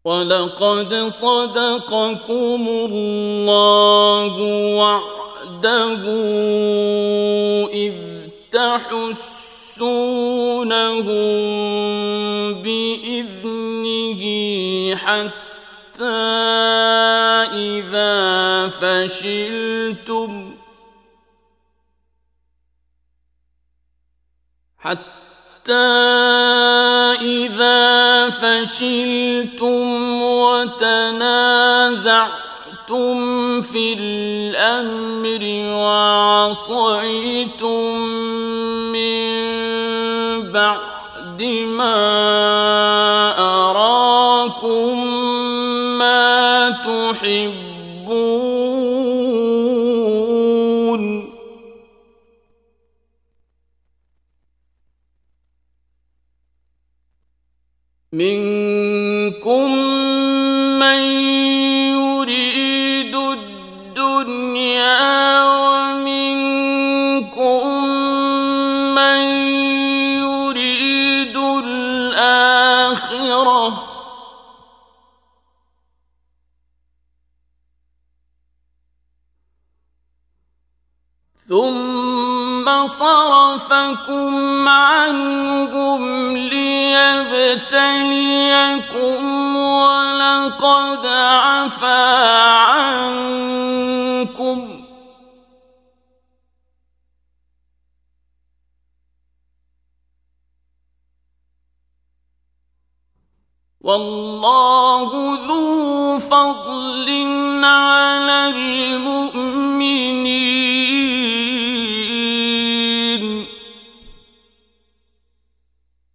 وَلَقَدْ صَدَقَكُمُ اللَّهُ وَعْدَهُ إِذْ تَحُسُّونَهُم بِإِذْنِهِ حَتَّىٰ إِذَا فَشِلْتُمْ وَتَنَازَعْتُمْ فِي الْأَمْرِ وَعَصَيْتُم مِّن بَعْدِ مَا أَرَاكُم مَّا تُحِبُّونَ مِنكُم مَّن يُرِيدُ الدُّنْيَا وَمِنكُم مَّن يُرِيدُ الْآخِرَةَ ۚ ثُمَّ صَرَفَكُمْ عَنْهُمْ لِيَبْتَلِيَكُمْ وَلَقَدْ عَفَا عَنكُمْ ۗ وَاللَّهُ ذُو فَضْلٍ عَلَى الْمُؤْمِنِينَ